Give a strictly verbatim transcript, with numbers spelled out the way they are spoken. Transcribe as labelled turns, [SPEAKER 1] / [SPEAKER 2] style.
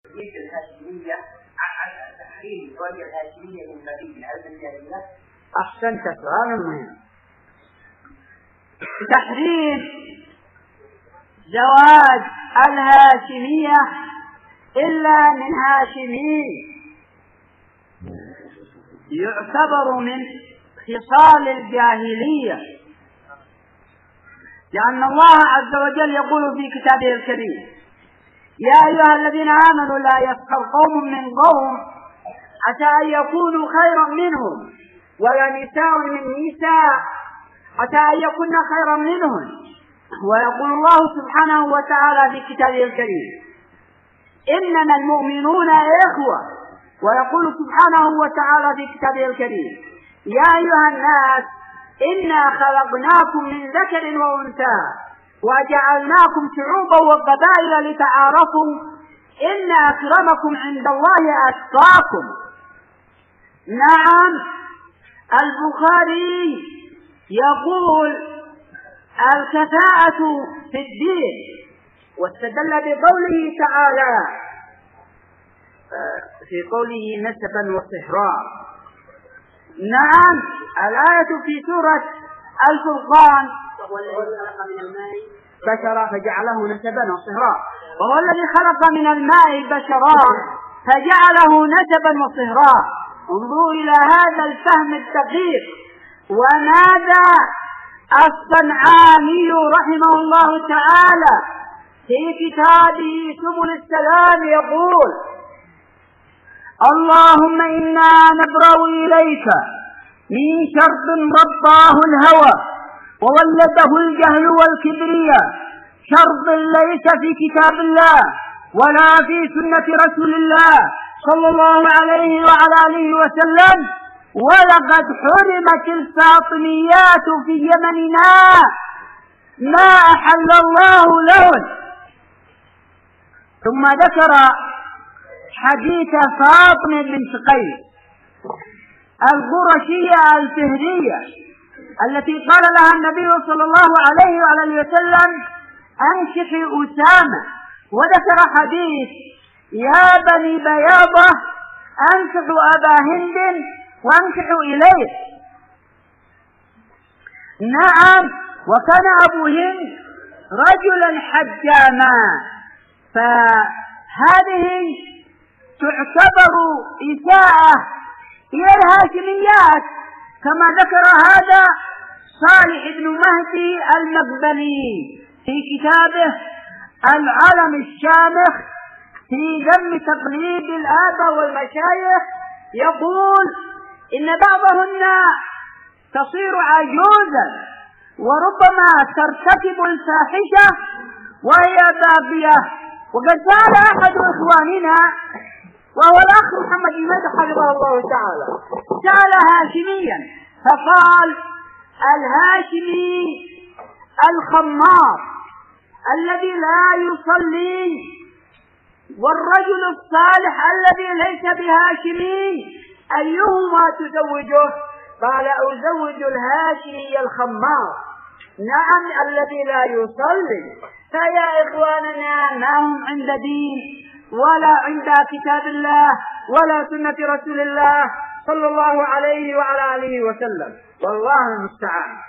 [SPEAKER 1] تمييز الهاشمية عن تحريم زواج الهاشمية من النبي على الجاهلية؟
[SPEAKER 2] أحسنت، سؤال مهم. تحريم زواج الهاشمية إلا من هاشمي يعتبر من خصال الجاهلية، لأن الله عز وجل يقول في كتابه الكريم: يا أيها الذين آمنوا لا يسخر قوم من قوم عسى أن يكونوا خيرا منهم ولا نساء من نساء عسى أن يكون خيرا منهم. ويقول الله سبحانه وتعالى في كتابه الكريم: إنما المؤمنون إخوة. ويقول سبحانه وتعالى في كتابه الكريم: يا أيها الناس إنا خلقناكم من ذكر وأنثى وجعلناكم شعوبا وقبائل لتعارفوا إن أكرمكم عند الله أتقاكم. نعم، البخاري يقول الكفاءة في الدين، واستدل بقوله تعالى في قوله نسبا وصهرا. نعم، الآية في سورة الفرقان:
[SPEAKER 1] وهو الذي خلق من الماء
[SPEAKER 2] بشرا فجعله نسبا وصهرا. وهو الذي خلق من الماء بشرا فجعله نسبا وصهرا. انظروا إلى هذا الفهم الدقيق. وماذا الصنعاني رحمه الله تعالى في كتابه سبل السلام يقول: اللهم إنا نبرأ إليك من شر رباه الهوى وولده الجهل والكبرياء، شر ليس في كتاب الله ولا في سنة رسول الله صلى الله عليه وعلى آله وسلم. ولقد حرمت الفاطميات في يمننا ما أحل الله لهن. ثم ذكر حديث فاطمة بنت قيس القرشية الفهرية التي قال لها النبي صلى الله عليه وعلى آله وسلم: أنكحي أسامة. وذكر حديث: يا بني بياضة أنكحوا أبا هند وانكحوا إليه. نعم، وكان أبو هند رجلا حجاما، فهذه تعتبر إساءة إلى الهاشميات، كما ذكر هذا صالح بن مهدي المقبلي في كتابه العلم الشامخ في ذم تقليد الآباء والمشايخ. يقول إن بعضهن تصير عجوزا وربما ترتكب الفاحشة وهي باقية. وقد سأل أحد إخواننا وهو الأخ محمد المدح حفظه الله تعالى، سأل هاشميا فقال: الهاشمي الخمار الذي لا يصلي والرجل الصالح الذي ليس بهاشمي أيهما تزوجه؟ قال: أزوج الهاشمي الخمار. نعم، الذي لا يصلي. فيا إخواننا ما هم عند دين ولا عند كتاب الله ولا سنة رسول الله صلى الله عليه وعلى آله وسلم، والله المستعان.